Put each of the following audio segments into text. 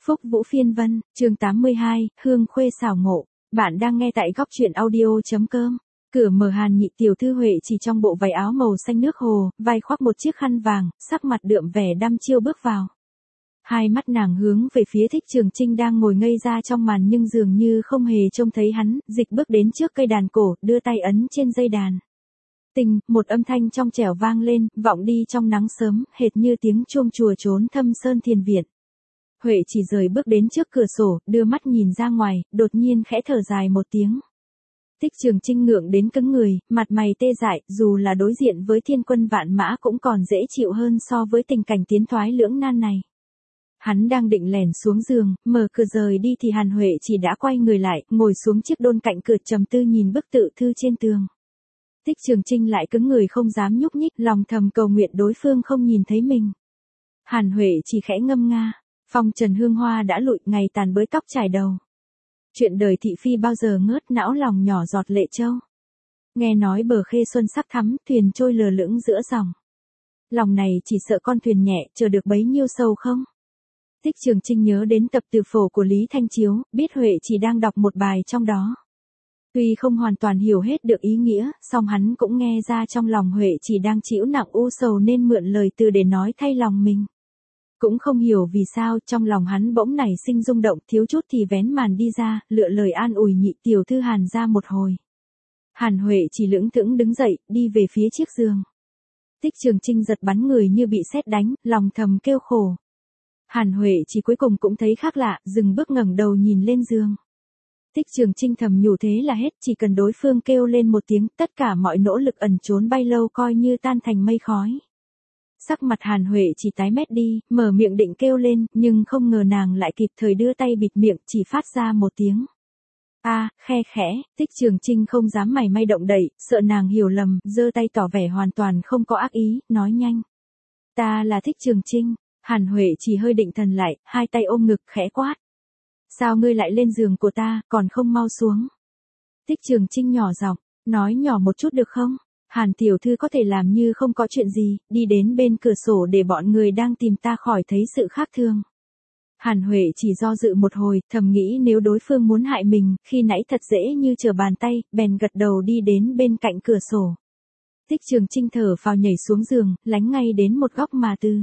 Phúc Vũ Phiên Vân, chương 82, Hương Khuê xảo ngộ. Bạn đang nghe tại góc truyện audio.com. Cửa mở, Hàn Nhị tiểu thư Huệ chỉ trong bộ váy áo màu xanh nước hồ, vai khoác một chiếc khăn vàng, sắc mặt đượm vẻ đăm chiêu bước vào. Hai mắt nàng hướng về phía Thích Trường Chinh đang ngồi ngây ra trong màn nhưng dường như không hề trông thấy hắn, dịch bước đến trước cây đàn cổ, đưa tay ấn trên dây đàn. Tình, một âm thanh trong trẻo vang lên, vọng đi trong nắng sớm, hệt như tiếng chuông chùa trốn thâm sơn thiền viện. Huệ chỉ rời bước đến trước cửa sổ, đưa mắt nhìn ra ngoài, đột nhiên khẽ thở dài một tiếng. Thích Trường Chinh ngượng đến cứng người, mặt mày tê dại, dù là đối diện với thiên quân vạn mã cũng còn dễ chịu hơn so với tình cảnh tiến thoái lưỡng nan này. Hắn đang định lẻn xuống giường, mở cửa rời đi thì Hàn Huệ chỉ đã quay người lại, ngồi xuống chiếc đôn cạnh cửa trầm tư nhìn bức tự thư trên tường. Thích Trường Chinh lại cứng người không dám nhúc nhích, lòng thầm cầu nguyện đối phương không nhìn thấy mình. Hàn Huệ chỉ khẽ ngâm nga. Phong trần hương hoa đã lụi, ngày tàn bới tóc trải đầu. Chuyện đời thị phi bao giờ ngớt, não lòng nhỏ giọt lệ châu. Nghe nói bờ khê xuân sắc thắm, thuyền trôi lờ lững giữa dòng. Lòng này chỉ sợ con thuyền nhẹ, chờ được bấy nhiêu sâu không? Thích Trường Chinh nhớ đến tập từ phổ của Lý Thanh Chiếu, biết Huệ chỉ đang đọc một bài trong đó. Tuy không hoàn toàn hiểu hết được ý nghĩa, song hắn cũng nghe ra trong lòng Huệ chỉ đang chịu nặng u sầu nên mượn lời từ để nói thay lòng mình. Cũng không hiểu vì sao trong lòng hắn bỗng nảy sinh rung động, thiếu chút thì vén màn đi ra, lựa lời an ủi nhị tiểu thư Hàn ra một hồi. Hàn Huệ chỉ lững thững đứng dậy, đi về phía chiếc giường. Thích Trường Chinh giật bắn người như bị sét đánh, lòng thầm kêu khổ. Hàn Huệ chỉ cuối cùng cũng thấy khác lạ, dừng bước ngẩng đầu nhìn lên giường. Thích Trường Chinh thầm nhủ thế là hết, chỉ cần đối phương kêu lên một tiếng, tất cả mọi nỗ lực ẩn trốn bay lâu coi như tan thành mây khói. Sắc mặt Hàn Huệ chỉ tái mét đi, mở miệng định kêu lên, nhưng không ngờ nàng lại kịp thời đưa tay bịt miệng, chỉ phát ra một tiếng. Khe khẽ. Thích Trường Chinh không dám mảy may động đậy, sợ nàng hiểu lầm, giơ tay tỏ vẻ hoàn toàn không có ác ý, nói nhanh. Ta là Thích Trường Chinh. Hàn Huệ chỉ hơi định thần lại, hai tay ôm ngực khẽ quát. Sao ngươi lại lên giường của ta, còn không mau xuống? Thích Trường Chinh nhỏ giọng, nói nhỏ một chút được không? Hàn tiểu thư có thể làm như không có chuyện gì, đi đến bên cửa sổ để bọn người đang tìm ta khỏi thấy sự khác thường. Hàn Huệ chỉ do dự một hồi, thầm nghĩ nếu đối phương muốn hại mình, khi nãy thật dễ như trở bàn tay, bèn gật đầu đi đến bên cạnh cửa sổ. Thích Trường Chinh thở phào nhảy xuống giường, lánh ngay đến một góc mà tư.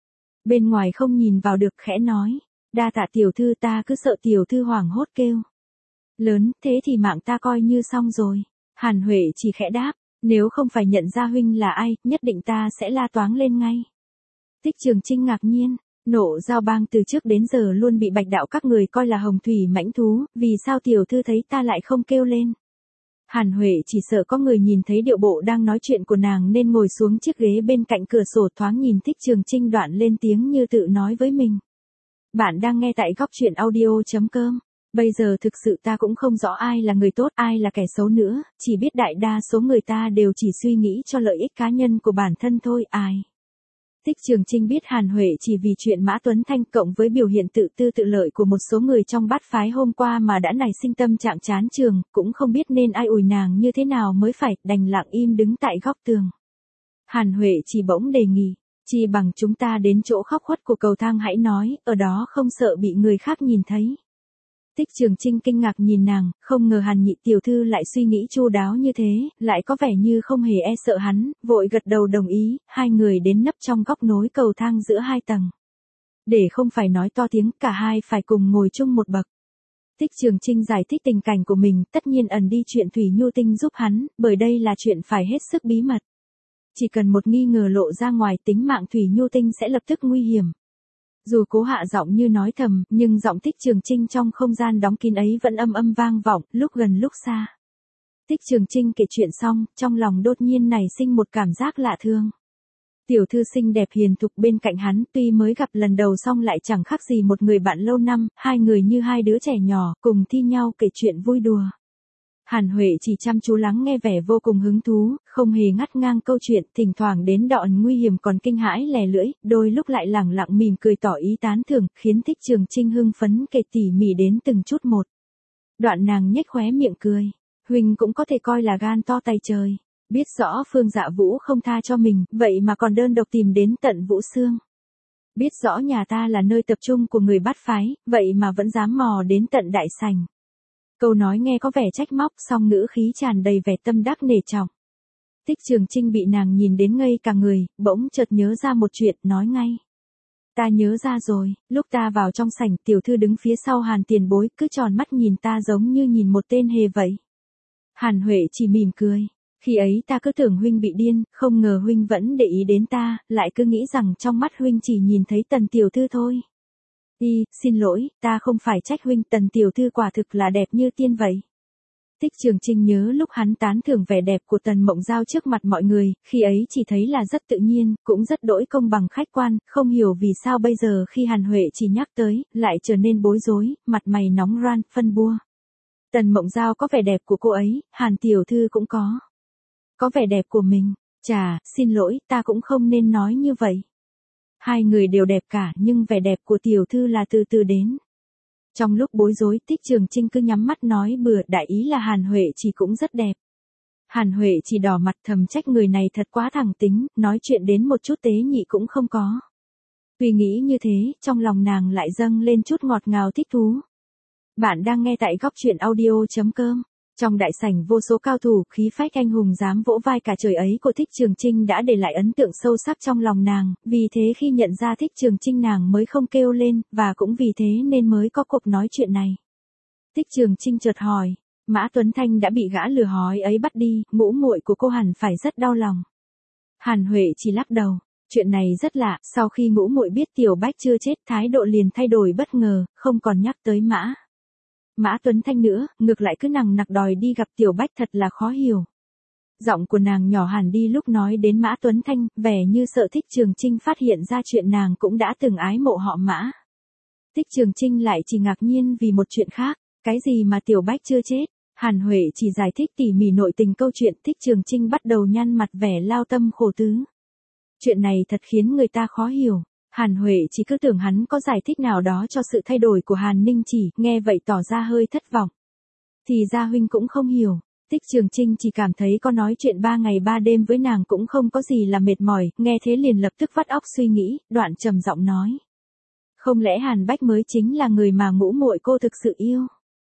Bên ngoài không nhìn vào được, khẽ nói, đa tạ tiểu thư, ta cứ sợ tiểu thư hoảng hốt kêu lớn, thế thì mạng ta coi như xong rồi. Hàn Huệ chỉ khẽ đáp. Nếu không phải nhận ra huynh là ai, nhất định ta sẽ la toáng lên ngay. Thích Trường Chinh ngạc nhiên, Nộ Giao Bang từ trước đến giờ luôn bị Bạch đạo các người coi là hồng thủy mãnh thú, vì sao tiểu thư thấy ta lại không kêu lên? Hàn Huệ chỉ sợ có người nhìn thấy điệu bộ đang nói chuyện của nàng nên ngồi xuống chiếc ghế bên cạnh cửa sổ, thoáng nhìn Thích Trường Chinh đoạn lên tiếng như tự nói với mình. Bạn đang nghe tại góc truyện audio.com. Bây giờ thực sự ta cũng không rõ ai là người tốt, ai là kẻ xấu nữa, chỉ biết đại đa số người ta đều chỉ suy nghĩ cho lợi ích cá nhân của bản thân thôi, ai. Thích Trường Chinh biết Hàn Huệ chỉ vì chuyện Mã Tuấn Thanh cộng với biểu hiện tự tư tự lợi của một số người trong bát phái hôm qua mà đã nảy sinh tâm trạng chán trường, cũng không biết nên ai ủi nàng như thế nào mới phải, đành lặng im đứng tại góc tường. Hàn Huệ chỉ bỗng đề nghị, chi bằng chúng ta đến chỗ khóc khuất của cầu thang hãy nói, ở đó không sợ bị người khác nhìn thấy. Thích Trường Chinh kinh ngạc nhìn nàng, không ngờ Hàn nhị tiểu thư lại suy nghĩ chu đáo như thế, lại có vẻ như không hề e sợ hắn, vội gật đầu đồng ý, hai người đến nấp trong góc nối cầu thang giữa hai tầng. Để không phải nói to tiếng, cả hai phải cùng ngồi chung một bậc. Thích Trường Chinh giải thích tình cảnh của mình, tất nhiên ẩn đi chuyện Thủy Nhu Tinh giúp hắn, bởi đây là chuyện phải hết sức bí mật. Chỉ cần một nghi ngờ lộ ra ngoài, tính mạng Thủy Nhu Tinh sẽ lập tức nguy hiểm. Dù cố hạ giọng như nói thầm, nhưng giọng Thích Trường Chinh trong không gian đóng kín ấy vẫn âm âm vang vọng, lúc gần lúc xa. Thích Trường Chinh kể chuyện xong, trong lòng đột nhiên nảy sinh một cảm giác lạ thường. Tiểu thư xinh đẹp hiền thục bên cạnh hắn, tuy mới gặp lần đầu song lại chẳng khác gì một người bạn lâu năm, hai người như hai đứa trẻ nhỏ, cùng thi nhau kể chuyện vui đùa. Hàn Huệ chỉ chăm chú lắng nghe vẻ vô cùng hứng thú, không hề ngắt ngang câu chuyện, thỉnh thoảng đến đoạn nguy hiểm còn kinh hãi lè lưỡi, đôi lúc lại lẳng lặng mỉm cười tỏ ý tán thưởng, khiến Thích Trường Chinh hưng phấn kể tỉ mỉ đến từng chút một. Đoạn nàng nhếch khóe miệng cười, huynh cũng có thể coi là gan to tay trời, biết rõ Phương Dạ Vũ không tha cho mình, vậy mà còn đơn độc tìm đến tận Vũ Xương. Biết rõ nhà ta là nơi tập trung của người bát phái, vậy mà vẫn dám mò đến tận đại sảnh. Câu nói nghe có vẻ trách móc, song ngữ khí tràn đầy vẻ tâm đắc nể trọng. Tích Trường Trinh bị nàng nhìn đến ngây cả người, bỗng chợt nhớ ra một chuyện, nói ngay. Ta nhớ ra rồi, lúc ta vào trong sảnh, tiểu thư đứng phía sau Hàn tiền bối, cứ tròn mắt nhìn ta giống như nhìn một tên hề vậy. Hàn Huệ chỉ mỉm cười. Khi ấy ta cứ tưởng huynh bị điên, không ngờ huynh vẫn để ý đến ta, lại cứ nghĩ rằng trong mắt huynh chỉ nhìn thấy Tần tiểu thư thôi. Xin lỗi, ta không phải trách huynh, Tần tiểu thư quả thực là đẹp như tiên vậy. Tích Trường Trinh nhớ lúc hắn tán thưởng vẻ đẹp của Tần Mộng Giao trước mặt mọi người, khi ấy chỉ thấy là rất tự nhiên, cũng rất đỗi công bằng khách quan, không hiểu vì sao bây giờ khi Hàn Huệ chỉ nhắc tới, lại trở nên bối rối, mặt mày nóng ran, phân bua. Tần Mộng Giao có vẻ đẹp của cô ấy, Hàn tiểu thư cũng có. Có vẻ đẹp của mình, chà, xin lỗi, ta cũng không nên nói như vậy. Hai người đều đẹp cả, nhưng vẻ đẹp của tiểu thư là từ từ đến. Trong lúc bối rối, Tích Trường Trinh cứ nhắm mắt nói bừa, đại ý là Hàn Huệ chỉ cũng rất đẹp. Hàn Huệ chỉ đỏ mặt thầm trách người này thật quá thẳng tính, nói chuyện đến một chút tế nhị cũng không có. Tuy nghĩ như thế, trong lòng nàng lại dâng lên chút ngọt ngào thích thú. Bạn đang nghe tại góc truyện audio.com. Trong đại sảnh vô số cao thủ, khí phách anh hùng dám vỗ vai cả trời ấy của Tích Trường Trinh đã để lại ấn tượng sâu sắc trong lòng nàng, vì thế khi nhận ra Tích Trường Trinh nàng mới không kêu lên, và cũng vì thế nên mới có cuộc nói chuyện này. Tích Trường Trinh chợt hỏi, Mã Tuấn Thanh đã bị gã lừa hói ấy bắt đi, ngũ muội của cô hẳn phải rất đau lòng. Hàn Huệ chỉ lắc đầu, chuyện này rất lạ, sau khi ngũ muội biết Tiểu Bách chưa chết, thái độ liền thay đổi bất ngờ, không còn nhắc tới Mã Tuấn Thanh nữa, ngược lại cứ nằng nặc đòi đi gặp Tiểu Bách, thật là khó hiểu. Giọng của nàng nhỏ hẳn đi lúc nói đến Mã Tuấn Thanh, vẻ như sợ Tích Trường Trinh phát hiện ra chuyện nàng cũng đã từng ái mộ họ Mã. Tích Trường Trinh lại chỉ ngạc nhiên vì một chuyện khác, cái gì mà Tiểu Bách chưa chết. Hàn Huệ chỉ giải thích tỉ mỉ nội tình câu chuyện, Tích Trường Trinh bắt đầu nhăn mặt vẻ lao tâm khổ tứ. Chuyện này thật khiến người ta khó hiểu. Hàn Huệ chỉ cứ tưởng hắn có giải thích nào đó cho sự thay đổi của Hàn Ninh Chỉ, nghe vậy tỏ ra hơi thất vọng. Thì ra huynh cũng không hiểu. Tích Trường Trinh chỉ cảm thấy có nói chuyện 3 ngày 3 đêm với nàng cũng không có gì là mệt mỏi, nghe thế liền lập tức vắt óc suy nghĩ, đoạn trầm giọng nói. Không lẽ Hàn Bách mới chính là người mà ngũ muội cô thực sự yêu?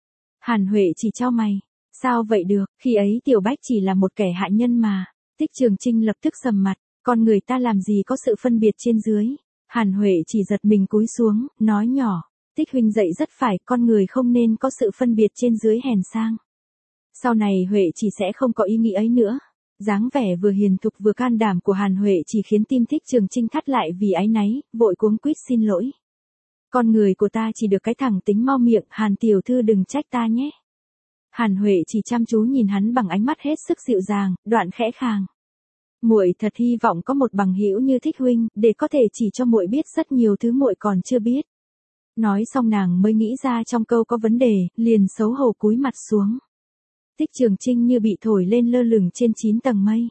Hàn Huệ chỉ chau mày. Sao vậy được, khi ấy Tiểu Bách chỉ là một kẻ hạ nhân mà. Tích Trường Trinh lập tức sầm mặt, con người ta làm gì có sự phân biệt trên dưới. Hàn Huệ chỉ giật mình cúi xuống, nói nhỏ, Tích huynh dạy rất phải, con người không nên có sự phân biệt trên dưới hèn sang. Sau này Huệ chỉ sẽ không có ý nghĩ ấy nữa. Dáng vẻ vừa hiền thục vừa can đảm của Hàn Huệ chỉ khiến tim Tích Trường Trinh thắt lại vì áy náy, vội cuống quýt xin lỗi. Con người của ta chỉ được cái thẳng tính mau miệng, Hàn tiểu thư đừng trách ta nhé. Hàn Huệ chỉ chăm chú nhìn hắn bằng ánh mắt hết sức dịu dàng, đoạn khẽ khàng. Muội thật hy vọng có một bằng hữu như Thích huynh, để có thể chỉ cho muội biết rất nhiều thứ muội còn chưa biết. Nói xong nàng mới nghĩ ra trong câu có vấn đề, liền xấu hổ cúi mặt xuống. Tích Trường Trinh như bị thổi lên lơ lửng trên 9 tầng mây.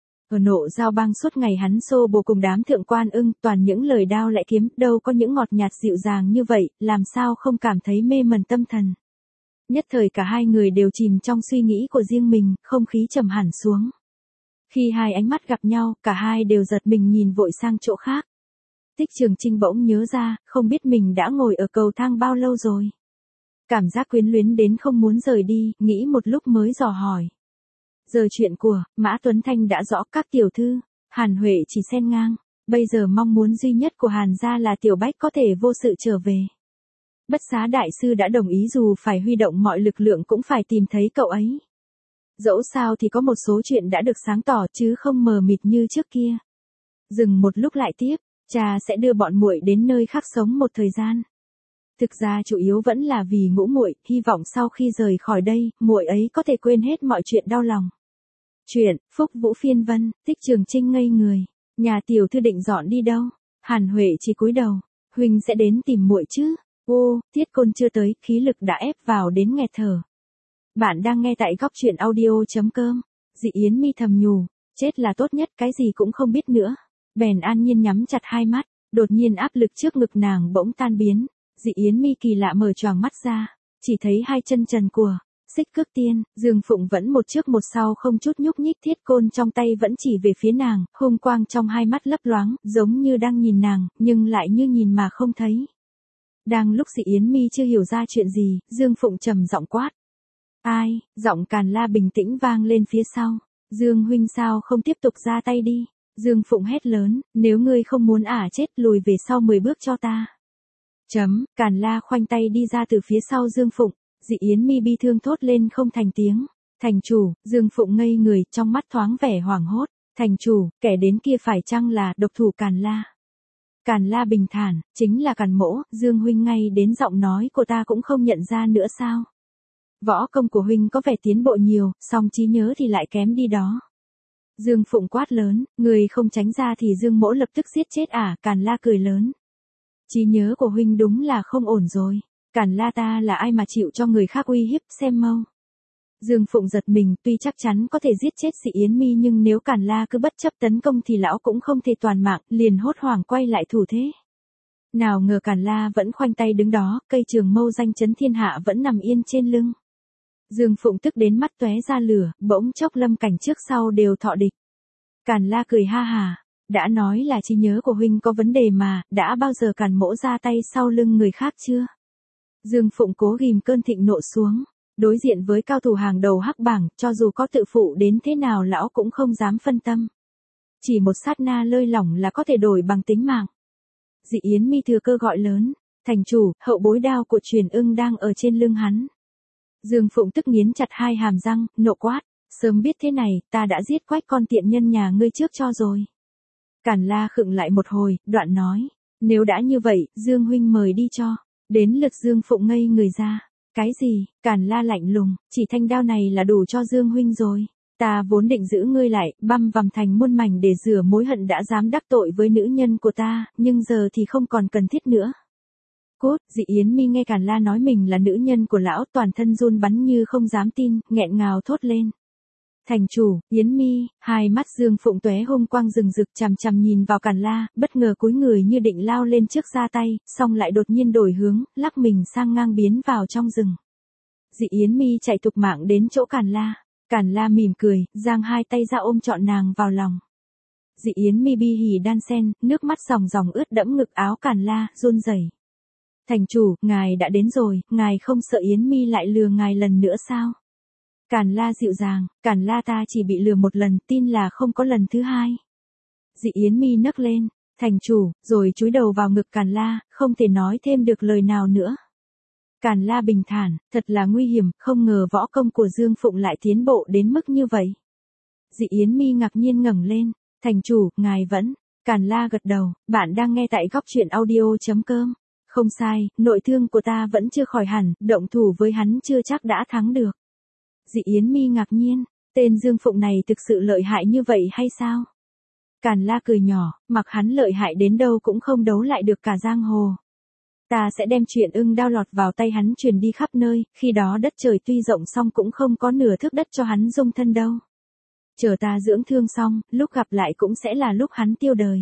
Ở Nộ Giao Bang suốt ngày hắn xô bồ cùng đám thượng quan ưng, toàn những lời đao lại kiếm, đâu có những ngọt nhạt dịu dàng như vậy, làm sao không cảm thấy mê mẩn tâm thần. Nhất thời cả hai người đều chìm trong suy nghĩ của riêng mình, không khí trầm hẳn xuống. Khi hai ánh mắt gặp nhau, cả hai đều giật mình nhìn vội sang chỗ khác. Tích Trường Trinh bỗng nhớ ra, không biết mình đã ngồi ở cầu thang bao lâu rồi. Cảm giác quyến luyến đến không muốn rời đi, nghĩ một lúc mới dò hỏi. Giờ chuyện của Mã Tuấn Thanh đã rõ, các tiểu thư. Hàn Huệ chỉ xen ngang. Bây giờ mong muốn duy nhất của Hàn gia là Tiểu Bách có thể vô sự trở về. Bất Xá đại sư đã đồng ý dù phải huy động mọi lực lượng cũng phải tìm thấy cậu ấy. Dẫu sao thì có một số chuyện đã được sáng tỏ chứ không mờ mịt như trước kia. Dừng một lúc lại tiếp, cha sẽ đưa bọn muội đến nơi khác sống một thời gian. Thực ra chủ yếu vẫn là vì ngũ muội, hy vọng sau khi rời khỏi đây, muội ấy có thể quên hết mọi chuyện đau lòng. Chuyện Phúc Vũ phiên vân. Tích Trường Trinh ngây người. Nhà tiểu thư định dọn đi đâu? Hàn Huệ chỉ cúi đầu. Huynh sẽ đến tìm muội chứ? Ô, Tiết Côn chưa tới, khí lực đã ép vào đến nghẹt thở. Bạn đang nghe tại góc truyện audio.com. Dị Yến mi thầm nhủ, chết là tốt nhất, cái gì cũng không biết nữa. Bèn an nhiên nhắm chặt hai mắt, đột nhiên áp lực trước ngực nàng bỗng tan biến. Dị Yến mi kỳ lạ mở choàng mắt ra, chỉ thấy hai chân trần của Xích cước tiên, Dương Phụng vẫn một trước một sau không chút nhúc nhích, thiết côn trong tay vẫn chỉ về phía nàng, hung quang trong hai mắt lấp loáng, giống như đang nhìn nàng, nhưng lại như nhìn mà không thấy. Đang lúc Dị Yến Mi chưa hiểu ra chuyện gì, Dương Phụng trầm giọng quát. Ai, giọng Càn La bình tĩnh vang lên phía sau. Dương huynh sao không tiếp tục ra tay đi. Dương Phụng hét lớn, nếu ngươi không muốn chết lùi về sau 10 bước cho ta. Càn La khoanh tay đi ra từ phía sau Dương Phụng. Dị Yến Mi bi thương thốt lên không thành tiếng. Thành chủ, Dương Phụng ngây người, trong mắt thoáng vẻ hoảng hốt. Thành chủ, kẻ đến kia phải chăng là độc thủ Càn La? Càn La bình thản, chính là Càn mỗ, Dương huynh ngay đến giọng nói của ta cũng không nhận ra nữa sao? Võ công của huynh có vẻ tiến bộ nhiều, song trí nhớ thì lại kém đi đó. Dương Phụng quát lớn, người không tránh ra thì Dương mỗ lập tức giết chết Càn La cười lớn. Trí nhớ của huynh đúng là không ổn rồi. Càn La ta là ai mà chịu cho người khác uy hiếp, xem mau. Dương Phụng giật mình, tuy chắc chắn có thể giết chết Dị Yến Mi nhưng nếu Càn La cứ bất chấp tấn công thì lão cũng không thể toàn mạng, liền hốt hoảng quay lại thủ thế. Nào ngờ Càn La vẫn khoanh tay đứng đó, cây trường mâu danh chấn thiên hạ vẫn nằm yên trên lưng. Dương Phụng tức đến mắt tóe ra lửa, bỗng chốc lâm cảnh trước sau đều thọ địch. Càn La cười ha hà, đã nói là trí nhớ của huynh có vấn đề mà, đã bao giờ Càn mỗ ra tay sau lưng người khác chưa? Dương Phụng cố ghim cơn thịnh nộ xuống, đối diện với cao thủ hàng đầu hắc bảng, cho dù có tự phụ đến thế nào lão cũng không dám phân tâm. Chỉ một sát na lơi lỏng là có thể đổi bằng tính mạng. Dị Yến Mi thừa cơ gọi lớn, thành chủ, hậu bối đao của Truyền Ưng đang ở trên lưng hắn. Dương Phụng tức nghiến chặt hai hàm răng, nộ quát, sớm biết thế này, ta đã giết quách con tiện nhân nhà ngươi trước cho rồi. Càn La khựng lại một hồi, đoạn nói, nếu đã như vậy, Dương huynh mời đi cho. Đến lượt Dương Phụng ngây người ra. Cái gì? Càn La lạnh lùng, chỉ thanh đao này là đủ cho Dương huynh rồi. Ta vốn định giữ ngươi lại, băm vằm thành muôn mảnh để rửa mối hận đã dám đắc tội với nữ nhân của ta, nhưng giờ thì không còn cần thiết nữa. Cút, Dị Yến Mi nghe Càn La nói mình là nữ nhân của lão, toàn thân run bắn như không dám tin, nghẹn ngào thốt lên. Thành chủ, Yến Mi, hai mắt Dương Phụng tóe hung quang rừng rực chằm chằm nhìn vào Càn La, bất ngờ cúi người như định lao lên trước ra tay, xong lại đột nhiên đổi hướng, lắc mình sang ngang biến vào trong rừng. Dị Yến Mi chạy thục mạng đến chỗ Càn La. Càn La mỉm cười, giang hai tay ra ôm trọn nàng vào lòng. Dị Yến Mi bi hỉ đan sen, nước mắt ròng ròng ướt đẫm ngực áo Càn La, run rẩy. Thành chủ, ngài đã đến rồi, ngài không sợ Yến Mi lại lừa ngài lần nữa sao? Càn La dịu dàng, Càn La ta chỉ bị lừa một lần, tin là không có lần thứ hai. Dị Yến Mi nấc lên, thành chủ, rồi chúi đầu vào ngực Càn La, không thể nói thêm được lời nào nữa. Càn La bình thản, thật là nguy hiểm, không ngờ võ công của Dương Phụng lại tiến bộ đến mức như vậy. Dị Yến Mi ngạc nhiên ngẩng lên, thành chủ, ngài vẫn. Càn La gật đầu, bạn đang nghe tại góc truyện audio.com. Không sai, nội thương của ta vẫn chưa khỏi hẳn, động thủ với hắn chưa chắc đã thắng được. Dị Yến Mi ngạc nhiên, tên Dương Phụng này thực sự lợi hại như vậy hay sao? Càn La cười nhỏ, mặc hắn lợi hại đến đâu cũng không đấu lại được cả giang hồ. Ta sẽ đem Truyền Ưng đao lọt vào tay hắn truyền đi khắp nơi, khi đó đất trời tuy rộng song cũng không có nửa thước đất cho hắn dung thân đâu. Chờ ta dưỡng thương xong, lúc gặp lại cũng sẽ là lúc hắn tiêu đời.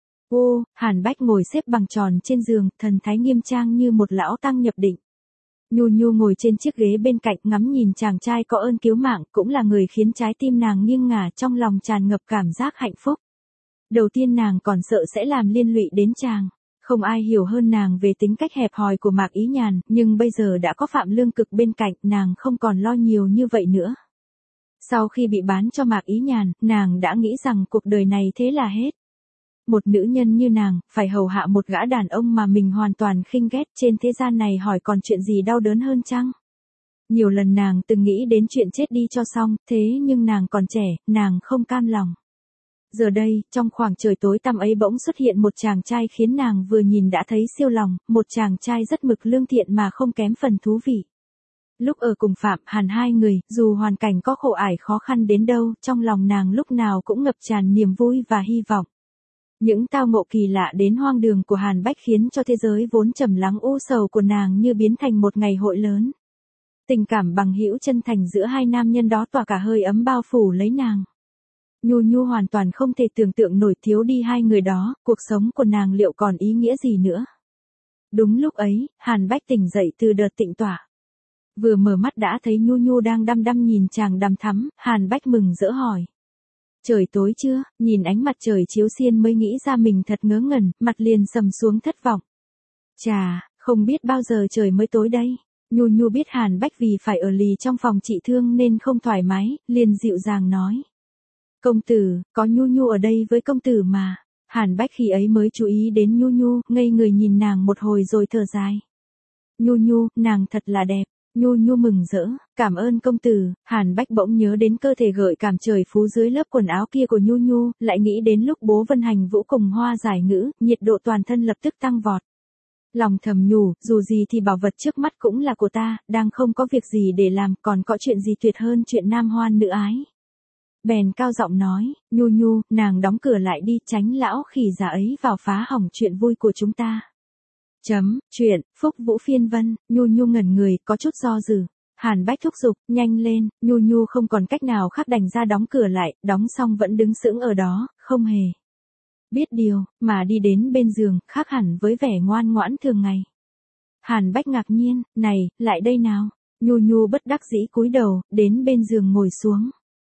Ô, Hàn Bách ngồi xếp bằng tròn trên giường, thần thái nghiêm trang như một lão tăng nhập định. Nhu Nhu ngồi trên chiếc ghế bên cạnh ngắm nhìn chàng trai có ơn cứu mạng, cũng là người khiến trái tim nàng nghiêng ngả, trong lòng tràn ngập cảm giác hạnh phúc. Đầu tiên nàng còn sợ sẽ làm liên lụy đến chàng. Không ai hiểu hơn nàng về tính cách hẹp hòi của Mạc Ý Nhàn, nhưng bây giờ đã có Phạm Lương Cực bên cạnh, nàng không còn lo nhiều như vậy nữa. Sau khi bị bán cho Mạc Ý Nhàn, nàng đã nghĩ rằng cuộc đời này thế là hết. Một nữ nhân như nàng, phải hầu hạ một gã đàn ông mà mình hoàn toàn khinh ghét, trên thế gian này hỏi còn chuyện gì đau đớn hơn chăng? Nhiều lần nàng từng nghĩ đến chuyện chết đi cho xong, thế nhưng nàng còn trẻ, nàng không cam lòng. Giờ đây, trong khoảng trời tối tăm ấy bỗng xuất hiện một chàng trai khiến nàng vừa nhìn đã thấy siêu lòng, một chàng trai rất mực lương thiện mà không kém phần thú vị. Lúc ở cùng Phạm Hàn hai người, dù hoàn cảnh có khổ ải khó khăn đến đâu, trong lòng nàng lúc nào cũng ngập tràn niềm vui và hy vọng. Những tao ngộ kỳ lạ đến hoang đường của Hàn Bách khiến cho thế giới vốn trầm lắng u sầu của nàng như biến thành một ngày hội lớn. Tình cảm bằng hữu chân thành giữa hai nam nhân đó tỏa cả hơi ấm bao phủ lấy nàng. Nhu Nhu hoàn toàn không thể tưởng tượng nổi thiếu đi hai người đó, cuộc sống của nàng liệu còn ý nghĩa gì nữa. Đúng lúc ấy, Hàn Bách tỉnh dậy từ đợt tịnh tỏa. Vừa mở mắt đã thấy Nhu Nhu đang đăm đăm nhìn chàng đăm thắm, Hàn Bách mừng rỡ hỏi. Trời tối chưa, nhìn ánh mặt trời chiếu xiên mới nghĩ ra mình thật ngớ ngẩn, mặt liền sầm xuống thất vọng. Chà, không biết bao giờ trời mới tối đây. Nhu Nhu biết Hàn Bách vì phải ở lì trong phòng trị thương nên không thoải mái, liền dịu dàng nói. Công tử, có Nhu Nhu ở đây với công tử mà. Hàn Bách khi ấy mới chú ý đến Nhu Nhu, ngây người nhìn nàng một hồi rồi thở dài. Nhu Nhu, nàng thật là đẹp. Nhu Nhu mừng rỡ, cảm ơn công tử. Hàn Bách bỗng nhớ đến cơ thể gợi cảm trời phú dưới lớp quần áo kia của Nhu Nhu, lại nghĩ đến lúc bố Vân Hành Vũ cùng Hoa Giải Ngữ, nhiệt độ toàn thân lập tức tăng vọt. Lòng thầm nhủ, dù gì thì bảo vật trước mắt cũng là của ta, đang không có việc gì để làm, còn có chuyện gì tuyệt hơn chuyện nam hoan nữ ái. Bèn cao giọng nói, Nhu Nhu, nàng đóng cửa lại đi, tránh lão khỉ già ấy vào phá hỏng chuyện vui của chúng ta. Chuyện, Phúc Vũ phiên vân. Nhu Nhu ngẩn người, có chút do dự. Hàn Bách thúc giục, nhanh lên. Nhu Nhu không còn cách nào khác đành ra đóng cửa lại, đóng xong vẫn đứng sững ở đó, không hề biết điều, mà đi đến bên giường, khác hẳn với vẻ ngoan ngoãn thường ngày. Hàn Bách ngạc nhiên, này, lại đây nào. Nhu Nhu bất đắc dĩ cúi đầu, đến bên giường ngồi xuống.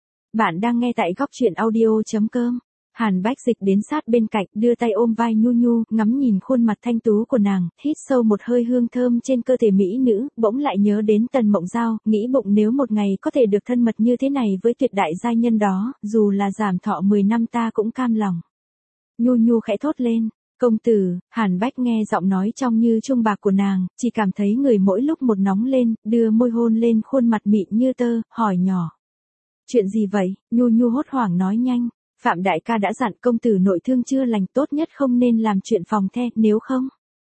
Bạn đang nghe tại góc truyện audio.com. Hàn Bách dịch đến sát bên cạnh, đưa tay ôm vai Nhu Nhu, ngắm nhìn khuôn mặt thanh tú của nàng, hít sâu một hơi hương thơm trên cơ thể mỹ nữ, bỗng lại nhớ đến Tần Mộng Giao, nghĩ bụng nếu một ngày có thể được thân mật như thế này với tuyệt đại giai nhân đó, dù là giảm thọ 10 năm ta cũng cam lòng. Nhu Nhu khẽ thốt lên, công tử. Hàn Bách nghe giọng nói trong như chuông bạc của nàng, chỉ cảm thấy người mỗi lúc một nóng lên, đưa môi hôn lên khuôn mặt mịn như tơ, hỏi nhỏ. Chuyện gì vậy? Nhu Nhu hốt hoảng nói nhanh. Phạm đại ca đã dặn công tử nội thương chưa lành, tốt nhất không nên làm chuyện phòng the, nếu không.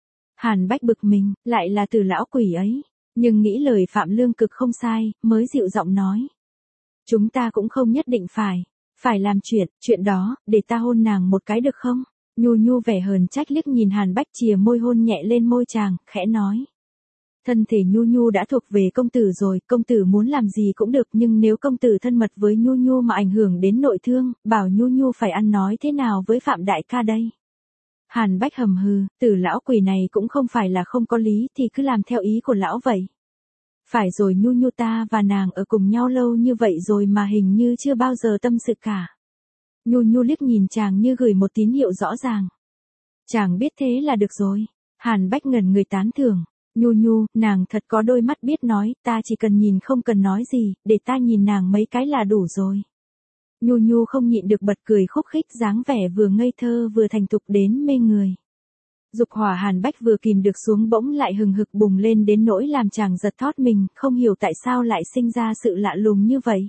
Hàn Bách bực mình, lại là từ lão quỷ ấy. Nhưng nghĩ lời Phạm Lương Cực không sai, mới dịu giọng nói. Chúng ta cũng không nhất định phải làm chuyện đó, để ta hôn nàng một cái được không? Nhu Nhu vẻ hờn trách liếc nhìn Hàn Bách chìa môi hôn nhẹ lên môi chàng, khẽ nói. Thân thể Nhu Nhu đã thuộc về công tử rồi, công tử muốn làm gì cũng được, nhưng nếu công tử thân mật với Nhu Nhu mà ảnh hưởng đến nội thương, bảo Nhu Nhu phải ăn nói thế nào với Phạm đại ca đây? Hàn Bách hầm hừ, tử lão quỷ này cũng không phải là không có lý, thì cứ làm theo ý của lão vậy. Phải rồi, Nhu Nhu ta và nàng ở cùng nhau lâu như vậy rồi mà hình như chưa bao giờ tâm sự cả. Nhu Nhu liếc nhìn chàng như gửi một tín hiệu rõ ràng. Chàng biết thế là được rồi. Hàn Bách ngẩn người tán thưởng. Nhu Nhu, nàng thật có đôi mắt biết nói, ta chỉ cần nhìn không cần nói gì, để ta nhìn nàng mấy cái là đủ rồi. Nhu Nhu không nhịn được bật cười khúc khích, dáng vẻ vừa ngây thơ vừa thành thục đến mê người. Dục hỏa Hàn Bách vừa kìm được xuống bỗng lại hừng hực bùng lên đến nỗi làm chàng giật thót mình, không hiểu tại sao lại sinh ra sự lạ lùng như vậy.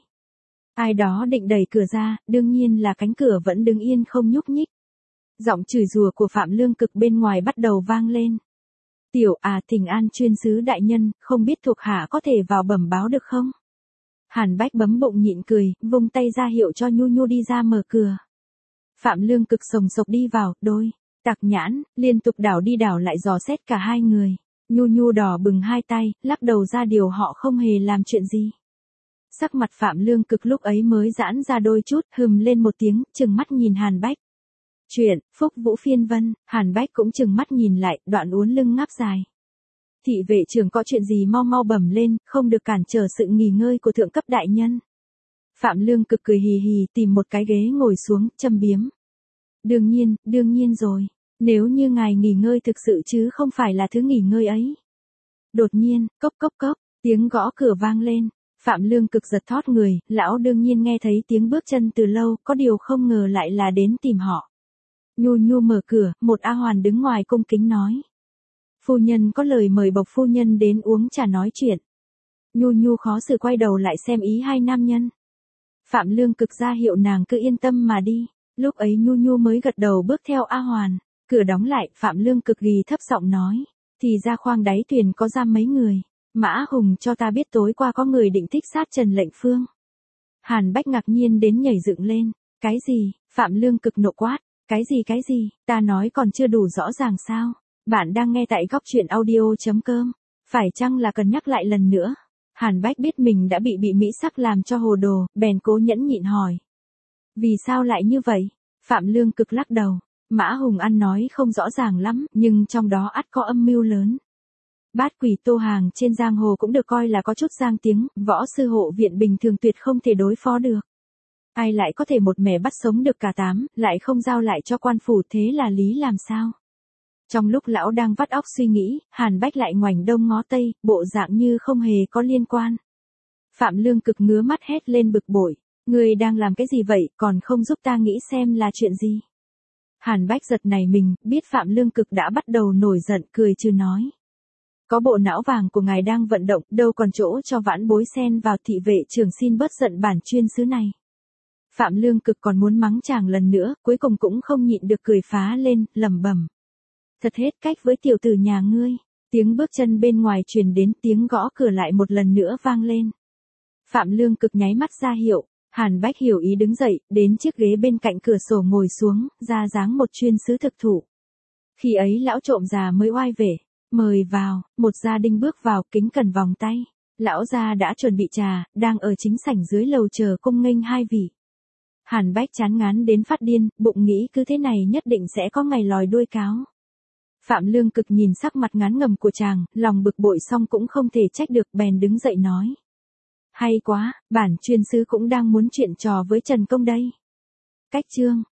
Ai đó định đẩy cửa ra, đương nhiên là cánh cửa vẫn đứng yên không nhúc nhích. Giọng chửi rủa của Phạm Lương Cực bên ngoài bắt đầu vang lên. Tiểu thỉnh an chuyên sứ đại nhân, không biết thuộc hạ có thể vào bẩm báo được không? Hàn Bách bấm bụng nhịn cười, vung tay ra hiệu cho Nhu Nhu đi ra mở cửa. Phạm Lương Cực sồng sộc đi vào, đôi tặc nhãn liên tục đảo đi đảo lại dò xét cả hai người. Nhu Nhu đỏ bừng hai tay, lắc đầu ra điều họ không hề làm chuyện gì. Sắc mặt Phạm Lương Cực lúc ấy mới giãn ra đôi chút, hừm lên một tiếng, trừng mắt nhìn Hàn Bách. Chuyện, Phúc Vũ phiên vân. Hàn Bách cũng trừng mắt nhìn lại, đoạn uốn lưng ngáp dài. Thị vệ trưởng có chuyện gì mau mau bẩm lên, không được cản trở sự nghỉ ngơi của thượng cấp đại nhân. Phạm Lương Cực cười hì hì, tìm một cái ghế ngồi xuống, châm biếm. Đương nhiên rồi. Nếu như ngài nghỉ ngơi thực sự chứ không phải là thứ nghỉ ngơi ấy. Đột nhiên, cốc cốc cốc, tiếng gõ cửa vang lên. Phạm Lương Cực giật thót người, lão đương nhiên nghe thấy tiếng bước chân từ lâu, có điều không ngờ lại là đến tìm họ. Nhu Nhu mở cửa, một A Hoàn đứng ngoài cung kính nói. Phu nhân có lời mời bộc phu nhân đến uống trà nói chuyện. Nhu Nhu khó xử quay đầu lại xem ý hai nam nhân. Phạm Lương Cực ra hiệu nàng cứ yên tâm mà đi. Lúc ấy Nhu Nhu mới gật đầu bước theo A Hoàn. Cửa đóng lại, Phạm Lương Cực ghi thấp giọng nói. Thì ra khoang đáy thuyền có giam mấy người. Mã Hùng cho ta biết tối qua có người định thích sát Trần Lệnh Phương. Hàn Bách ngạc nhiên đến nhảy dựng lên. Cái gì? Phạm Lương Cực nộ quát. Cái gì? Ta nói còn chưa đủ rõ ràng sao? Bạn đang nghe tại góc truyện audio.com. Phải chăng là cần nhắc lại lần nữa? Hàn Bách biết mình đã bị mỹ sắc làm cho hồ đồ, bèn cố nhẫn nhịn hỏi. Vì sao lại như vậy? Phạm Lương Cực lắc đầu. Mã Hùng ăn nói không rõ ràng lắm, nhưng trong đó ắt có âm mưu lớn. Bát quỷ Tô Hàng trên giang hồ cũng được coi là có chút danh tiếng, võ sư hộ viện bình thường tuyệt không thể đối phó được. Ai lại có thể một mẻ bắt sống được cả 8, lại không giao lại cho quan phủ, thế là lý làm sao? Trong lúc lão đang vắt óc suy nghĩ, Hàn Bách lại ngoảnh đông ngó tây, bộ dạng như không hề có liên quan. Phạm Lương Cực ngứa mắt hét lên bực bội. Ngươi đang làm cái gì vậy, còn không giúp ta nghĩ xem là chuyện gì? Hàn Bách giật nảy mình, biết Phạm Lương Cực đã bắt đầu nổi giận, cười trừ nói. Có bộ não vàng của ngài đang vận động, đâu còn chỗ cho vãn bối xen vào, thị vệ trưởng xin bớt giận bản chuyên sứ này. Phạm Lương Cực còn muốn mắng chàng lần nữa, cuối cùng cũng không nhịn được cười phá lên, lẩm bẩm. Thật hết cách với tiểu tử nhà ngươi. Tiếng bước chân bên ngoài truyền đến, tiếng gõ cửa lại một lần nữa vang lên. Phạm Lương Cực nháy mắt ra hiệu, Hàn Bách hiểu ý đứng dậy, đến chiếc ghế bên cạnh cửa sổ ngồi xuống, ra dáng một chuyên sứ thực thụ. Khi ấy lão trộm già mới oai vẻ, mời vào, một gia đình bước vào, kính cẩn vòng tay. Lão gia đã chuẩn bị trà, đang ở chính sảnh dưới lầu chờ cung nghênh hai vị. Hàn Bách chán ngán đến phát điên, bụng nghĩ cứ thế này nhất định sẽ có ngày lòi đuôi cáo. Phạm Lương Cực nhìn sắc mặt ngán ngầm của chàng, lòng bực bội xong cũng không thể trách được, bèn đứng dậy nói. Hay quá, bản chuyên sứ cũng đang muốn chuyện trò với Trần Công đây. Cách chương